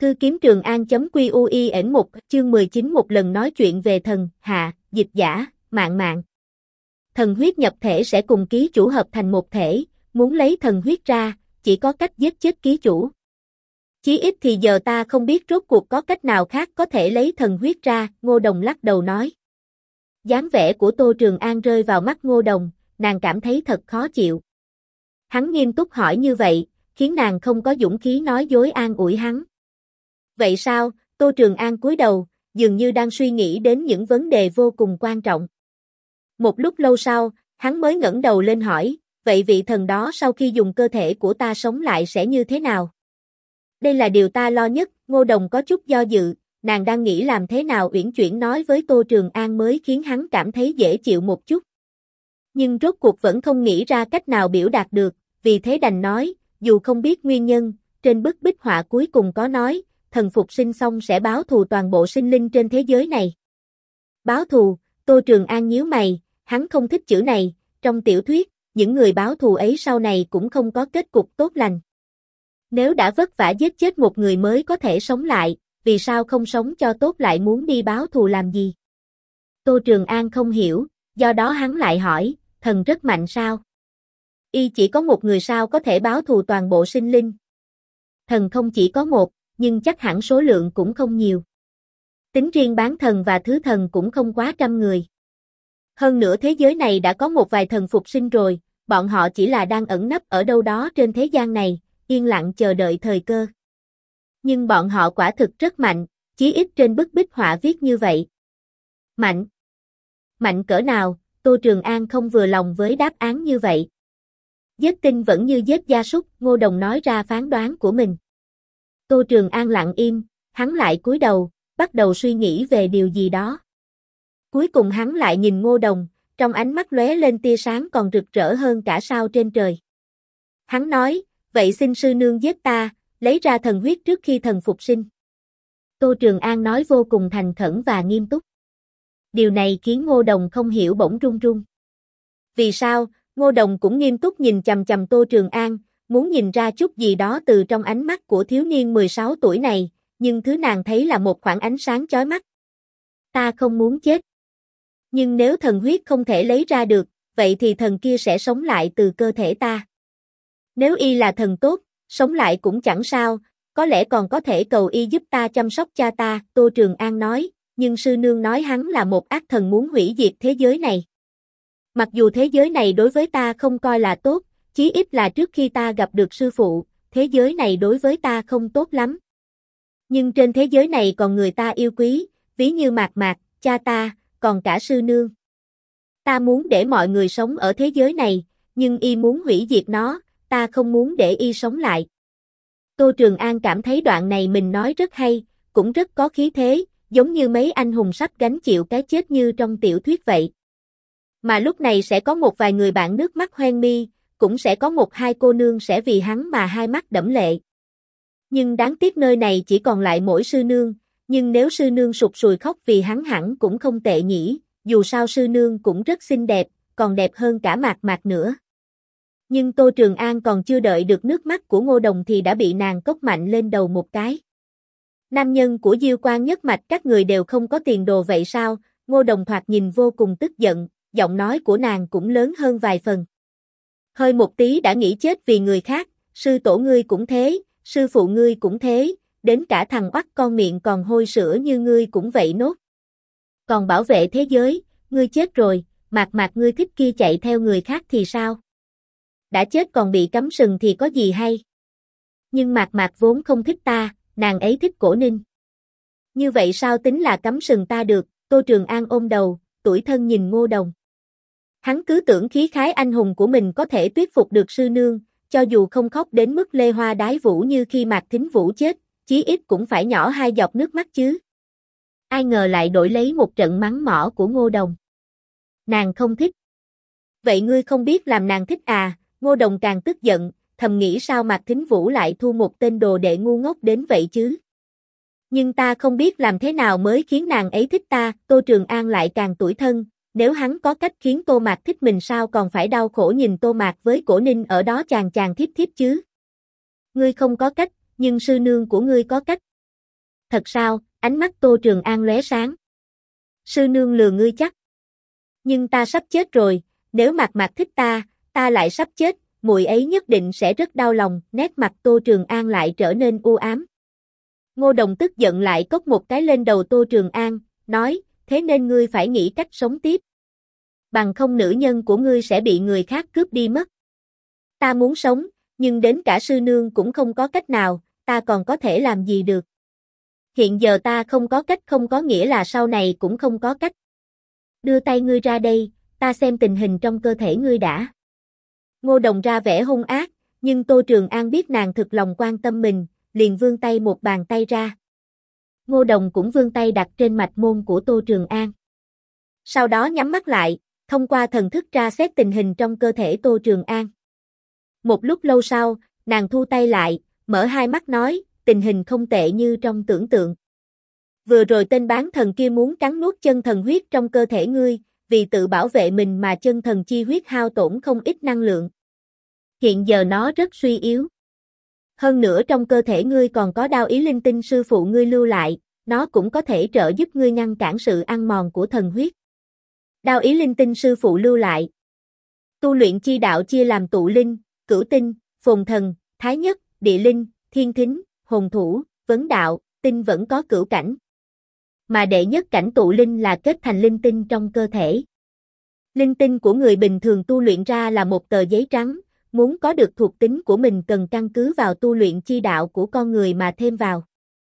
Thư kiếm Trường An.QUIN 1 chương 19 một lần nói chuyện về thần, hạ, dịch giả, Mạn Mạn. Thần huyết nhập thể sẽ cùng ký chủ hợp thành một thể, muốn lấy thần huyết ra, chỉ có cách giết chết ký chủ. Chí ít thì giờ ta không biết rốt cuộc có cách nào khác có thể lấy thần huyết ra, Ngô Đồng lắc đầu nói. Dáng vẻ của Tô Trường An rơi vào mắt Ngô Đồng, nàng cảm thấy thật khó chịu. Hắn nghiêm túc hỏi như vậy, khiến nàng không có dũng khí nói dối an ủi hắn. Vậy sao? Tô Trường An cúi đầu, dường như đang suy nghĩ đến những vấn đề vô cùng quan trọng. Một lúc lâu sau, hắn mới ngẩng đầu lên hỏi, vậy vị thần đó sau khi dùng cơ thể của ta sống lại sẽ như thế nào? Đây là điều ta lo nhất, Ngô Đồng có chút do dự, nàng đang nghĩ làm thế nào uyển chuyển nói với Tô Trường An mới khiến hắn cảm thấy dễ chịu một chút. Nhưng rốt cuộc vẫn không nghĩ ra cách nào biểu đạt được, vì thế đành nói, dù không biết nguyên nhân, trên bức bích họa cuối cùng có nói, thần phục sinh xong sẽ báo thù toàn bộ sinh linh trên thế giới này. Báo thù, Tô Trường An nhíu mày, hắn không thích chữ này, trong tiểu thuyết, những người báo thù ấy sau này cũng không có kết cục tốt lành. Nếu đã vất vả giết chết một người mới có thể sống lại, vì sao không sống cho tốt lại muốn đi báo thù làm gì? Tô Trường An không hiểu, do đó hắn lại hỏi, thần rất mạnh sao? Y chỉ có một người sao có thể báo thù toàn bộ sinh linh? Thần không chỉ có một, nhưng chắc hẳn số lượng cũng không nhiều. Tính riêng bán thần và thứ thần cũng không quá 100 người. Hơn nữa thế giới này đã có một vài thần phục sinh rồi, bọn họ chỉ là đang ẩn nấp ở đâu đó trên thế gian này, yên lặng chờ đợi thời cơ. Nhưng bọn họ quả thực rất mạnh, chí ít trên bức bích họa viết như vậy. Mạnh? Mạnh cỡ nào? Tô Trường An không vừa lòng với đáp án như vậy. Giết tinh vẫn như giết gia súc, Ngô Đồng nói ra phán đoán của mình. Tô Trường An lặng im, hắn lại cúi đầu, bắt đầu suy nghĩ về điều gì đó. Cuối cùng hắn lại nhìn Ngô Đồng, trong ánh mắt lóe lên tia sáng còn rực rỡ hơn cả sao trên trời. Hắn nói, vậy xin sư nương giết ta, lấy ra thần huyết trước khi thần phục sinh. Tô Trường An nói vô cùng thành khẩn và nghiêm túc. Điều này khiến Ngô Đồng không hiểu bỗng run run. Vì sao? Ngô Đồng cũng nghiêm túc nhìn chằm chằm Tô Trường An, muốn nhìn ra chút gì đó từ trong ánh mắt của thiếu niên 16 tuổi này, nhưng thứ nàng thấy là một khoảng ánh sáng chói mắt. Ta không muốn chết. Nhưng nếu thần huyết không thể lấy ra được, vậy thì thần kia sẽ sống lại từ cơ thể ta. Nếu y là thần tốt, sống lại cũng chẳng sao, có lẽ còn có thể cầu y giúp ta chăm sóc cha ta, Tô Trường An nói, nhưng sư nương nói hắn là một ác thần muốn hủy diệt thế giới này. Mặc dù thế giới này đối với ta không coi là tốt, chí ít là trước khi ta gặp được sư phụ, thế giới này đối với ta không tốt lắm. Nhưng trên thế giới này còn người ta yêu quý, ví như Mạc Mạc, cha ta, còn cả sư nương. Ta muốn để mọi người sống ở thế giới này, nhưng y muốn hủy diệt nó, ta không muốn để y sống lại. Tô Trường An cảm thấy đoạn này mình nói rất hay, cũng rất có khí thế, giống như mấy anh hùng sắp gánh chịu cái chết như trong tiểu thuyết vậy. Mà lúc này sẽ có một vài người bạn nước mắt hoen mi, cũng sẽ có một hai cô nương sẽ vì hắn mà hai mắt đẫm lệ. Nhưng đáng tiếc nơi này chỉ còn lại mỗi sư nương, nhưng nếu sư nương sụt sùi khóc vì hắn hẳn cũng không tệ nhỉ, dù sao sư nương cũng rất xinh đẹp, còn đẹp hơn cả Mạc Mạc nữa. Nhưng Tô Trường An còn chưa đợi được nước mắt của Ngô Đồng thì đã bị nàng cốc mạnh lên đầu một cái. Nam nhân của Diêu Quan nhất mạch các người đều không có tiền đồ vậy sao? Ngô Đồng thoạt nhìn vô cùng tức giận, giọng nói của nàng cũng lớn hơn vài phần. Hơi một tí đã nghĩ chết vì người khác, sư tổ ngươi cũng thế, sư phụ ngươi cũng thế, đến cả thằng oắt con miệng còn hôi sữa như ngươi cũng vậy nốt. Còn bảo vệ thế giới, ngươi chết rồi, Mạc Mạc ngươi thích kia chạy theo người khác thì sao? Đã chết còn bị cắm sừng thì có gì hay? Nhưng Mạc Mạc vốn không thích ta, nàng ấy thích Cổ Ninh. Như vậy sao tính là cắm sừng ta được? Tô Trường An ôm đầu, tủi thân nhìn Ngô Đồng. Hắn cứ tưởng khí khái anh hùng của mình có thể thuyết phục được sư nương, cho dù không khóc đến mức lê hoa đái vũ như khi Mạc Thính Vũ chết, chí ít cũng phải nhỏ hai giọt nước mắt chứ. Ai ngờ lại đổi lấy một trận mắng mỏ của Ngô Đồng. Nàng không thích. Vậy ngươi không biết làm nàng thích à? Ngô Đồng càng tức giận, thầm nghĩ sao Mạc Thính Vũ lại thu một tên đồ đệ ngu ngốc đến vậy chứ? Nhưng ta không biết làm thế nào mới khiến nàng ấy thích ta, Tô Trường An lại càng tủi thân, nếu hắn có cách khiến Tô Mạc thích mình sao còn phải đau khổ nhìn Tô Mạc với Cổ Ninh ở đó chàng chàng thiếp thiếp chứ? Ngươi không có cách, nhưng sư nương của ngươi có cách. Thật sao? Ánh mắt Tô Trường An lóe sáng. Sư nương lừa ngươi chắc. Nhưng ta sắp chết rồi, nếu Mạc Mạc thích ta lại sắp chết, muội ấy nhất định sẽ rất đau lòng, nét mặt Tô Trường An lại trở nên u ám. Ngô Đồng tức giận lại cốc một cái lên đầu Tô Trường An, nói, thế nên ngươi phải nghĩ cách sống tiếp. Bằng không nữ nhân của ngươi sẽ bị người khác cướp đi mất. Ta muốn sống, nhưng đến cả sư nương cũng không có cách nào, ta còn có thể làm gì được. Hiện giờ ta không có cách không có nghĩa là sau này cũng không có cách. Đưa tay ngươi ra đây, ta xem tình hình trong cơ thể ngươi đã. Ngô Đồng ra vẻ hung ác, nhưng Tô Trường An biết nàng thực lòng quan tâm mình, liền vươn tay một bàn tay ra. Ngô Đồng cũng vươn tay đặt trên mạch môn của Tô Trường An. Sau đó nhắm mắt lại, thông qua thần thức tra xét tình hình trong cơ thể Tô Trường An. Một lúc lâu sau, nàng thu tay lại, mở hai mắt nói, tình hình không tệ như trong tưởng tượng. Vừa rồi tên bán thần kia muốn cắn nuốt chân thần huyết trong cơ thể ngươi, vì tự bảo vệ mình mà chân thần chi huyết hao tổn không ít năng lượng. Hiện giờ nó rất suy yếu. Hơn nữa trong cơ thể ngươi còn có đao ý linh tinh sư phụ ngươi lưu lại, nó cũng có thể trợ giúp ngươi ngăn cản sự ăn mòn của thần huyết. Đao ý linh tinh sư phụ lưu lại. Tu luyện chi đạo chia làm tụ linh, cửu tinh, phồn thần, thái nhất, địa linh, thiên thính, hồn thủ, vấn đạo, tinh vẫn có cửu cảnh. Mà đệ nhất cảnh tụ linh là kết thành linh tinh trong cơ thể. Linh tinh của người bình thường tu luyện ra là một tờ giấy trắng, muốn có được thuộc tính của mình cần căn cứ vào tu luyện chi đạo của con người mà thêm vào.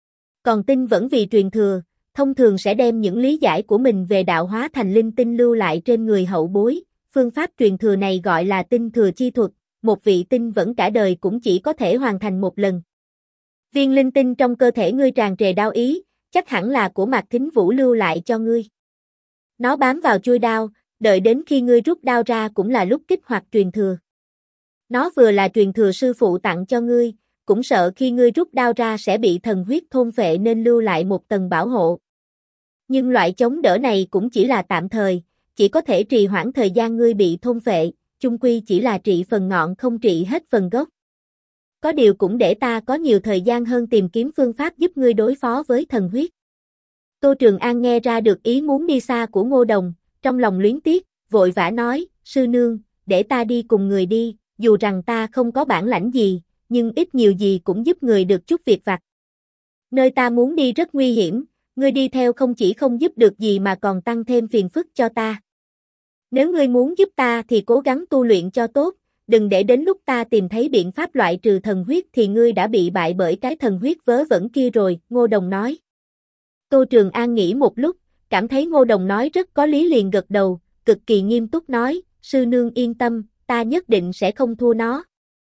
Còn tinh vẫn vì truyền thừa, thông thường sẽ đem những lý giải của mình về đạo hóa thành linh tinh lưu lại trên người hậu bối, phương pháp truyền thừa này gọi là tinh thừa chi thuật, một vị tinh vẫn cả đời cũng chỉ có thể hoàn thành một lần. Viên linh tinh trong cơ thể ngươi tràn trề đao ý, chắc hẳn là của Mạc Thính Vũ lưu lại cho ngươi. Nó bám vào chuôi đao, đợi đến khi ngươi rút đao ra cũng là lúc kích hoạt truyền thừa. Nó vừa là truyền thừa sư phụ tặng cho ngươi, cũng sợ khi ngươi rút đao ra sẽ bị thần huyết thôn phệ nên lưu lại một tầng bảo hộ. Nhưng loại chống đỡ này cũng chỉ là tạm thời, chỉ có thể trì hoãn thời gian ngươi bị thôn phệ, chung quy chỉ là trị phần ngọn không trị hết phần gốc. Có điều cũng để ta có nhiều thời gian hơn tìm kiếm phương pháp giúp ngươi đối phó với thần huyết. Tô Trường An nghe ra được ý muốn đi xa của Ngô Đồng, trong lòng luyến tiếc, vội vã nói, sư nương, để ta đi cùng người đi, dù rằng ta không có bản lãnh gì, nhưng ít nhiều gì cũng giúp người được chút việc vặt. Nơi ta muốn đi rất nguy hiểm, ngươi đi theo không chỉ không giúp được gì mà còn tăng thêm phiền phức cho ta. Nếu ngươi muốn giúp ta thì cố gắng tu luyện cho tốt, đừng để đến lúc ta tìm thấy biện pháp loại trừ thần huyết thì ngươi đã bị bại bởi cái thần huyết vớ vẩn kia rồi, Ngô Đồng nói. Tô Trường An nghĩ một lúc, cảm thấy Ngô Đồng nói rất có lý liền gật đầu, cực kỳ nghiêm túc nói, sư nương yên tâm, ta nhất định sẽ không thua nó.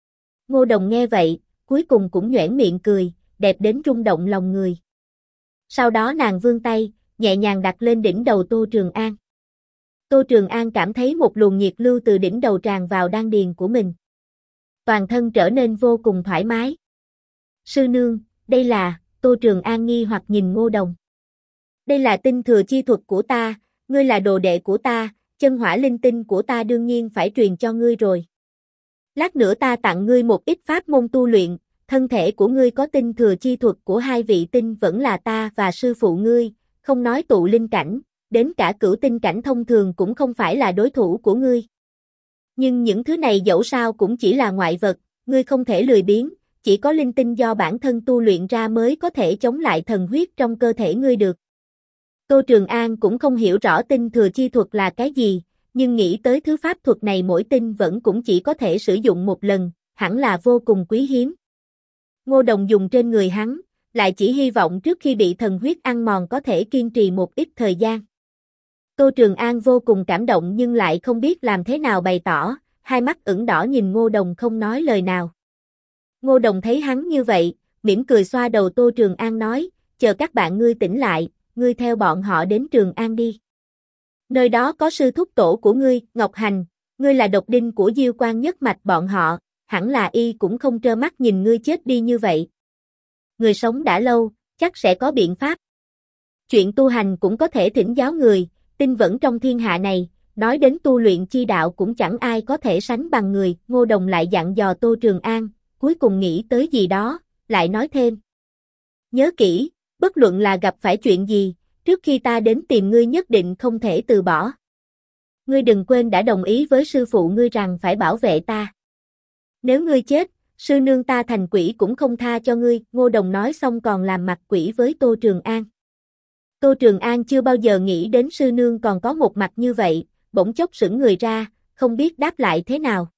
Ngô Đồng nghe vậy, cuối cùng cũng nhoẻn miệng cười, đẹp đến rung động lòng người. Sau đó nàng vươn tay, nhẹ nhàng đặt lên đỉnh đầu Tô Trường An. Tô Trường An cảm thấy một luồng nhiệt lưu từ đỉnh đầu tràn vào đan điền của mình. Toàn thân trở nên vô cùng thoải mái. Sư nương, đây là, Tô Trường An nghi hoặc nhìn Ngô Đồng. Đây là tinh thừa chi thuật của ta, ngươi là đồ đệ của ta, chân hỏa linh tinh của ta đương nhiên phải truyền cho ngươi rồi. Lát nữa ta tặng ngươi một ít pháp môn tu luyện, thân thể của ngươi có tinh thừa chi thuật của hai vị tinh vẫn là ta và sư phụ ngươi, không nói tụ linh cảnh, đến cả cửu tinh cảnh thông thường cũng không phải là đối thủ của ngươi. Nhưng những thứ này dẫu sao cũng chỉ là ngoại vật, ngươi không thể lười biếng, chỉ có linh tinh do bản thân tu luyện ra mới có thể chống lại thần huyết trong cơ thể ngươi được. Tô Trường An cũng không hiểu rõ tinh thừa chi thuật là cái gì, nhưng nghĩ tới thứ pháp thuật này mỗi tinh vẫn cũng chỉ có thể sử dụng một lần, hẳn là vô cùng quý hiếm. Ngô Đồng dùng trên người hắn, lại chỉ hy vọng trước khi bị thần huyết ăn mòn có thể kiên trì một ít thời gian. Tô Trường An vô cùng cảm động nhưng lại không biết làm thế nào bày tỏ, hai mắt ửng đỏ nhìn Ngô Đồng không nói lời nào. Ngô Đồng thấy hắn như vậy, mỉm cười xoa đầu Tô Trường An nói, chờ các bạn ngươi tỉnh lại, ngươi theo bọn họ đến Trường An đi. Nơi đó có sư thúc tổ của ngươi, Ngọc Hành, ngươi là độc đinh của Diêu Quan nhất mạch bọn họ, hẳn là y cũng không trơ mắt nhìn ngươi chết đi như vậy. Người sống đã lâu, chắc sẽ có biện pháp. Chuyện tu hành cũng có thể thỉnh giáo người, tinh vẫn trong thiên hạ này, nói đến tu luyện chi đạo cũng chẳng ai có thể sánh bằng người, Ngô Đồng lại dặn dò Tô Trường An, cuối cùng nghĩ tới gì đó, lại nói thêm. Nhớ kỹ, Bất luận là gặp phải chuyện gì, trước khi ta đến tìm ngươi nhất định không thể từ bỏ. Ngươi đừng quên đã đồng ý với sư phụ ngươi rằng phải bảo vệ ta. Nếu ngươi chết, sư nương ta thành quỷ cũng không tha cho ngươi, Ngô Đồng nói xong còn làm mặt quỷ với Tô Trường An. Tô Trường An chưa bao giờ nghĩ đến sư nương còn có một mặt như vậy, bỗng chốc sững người ra, không biết đáp lại thế nào.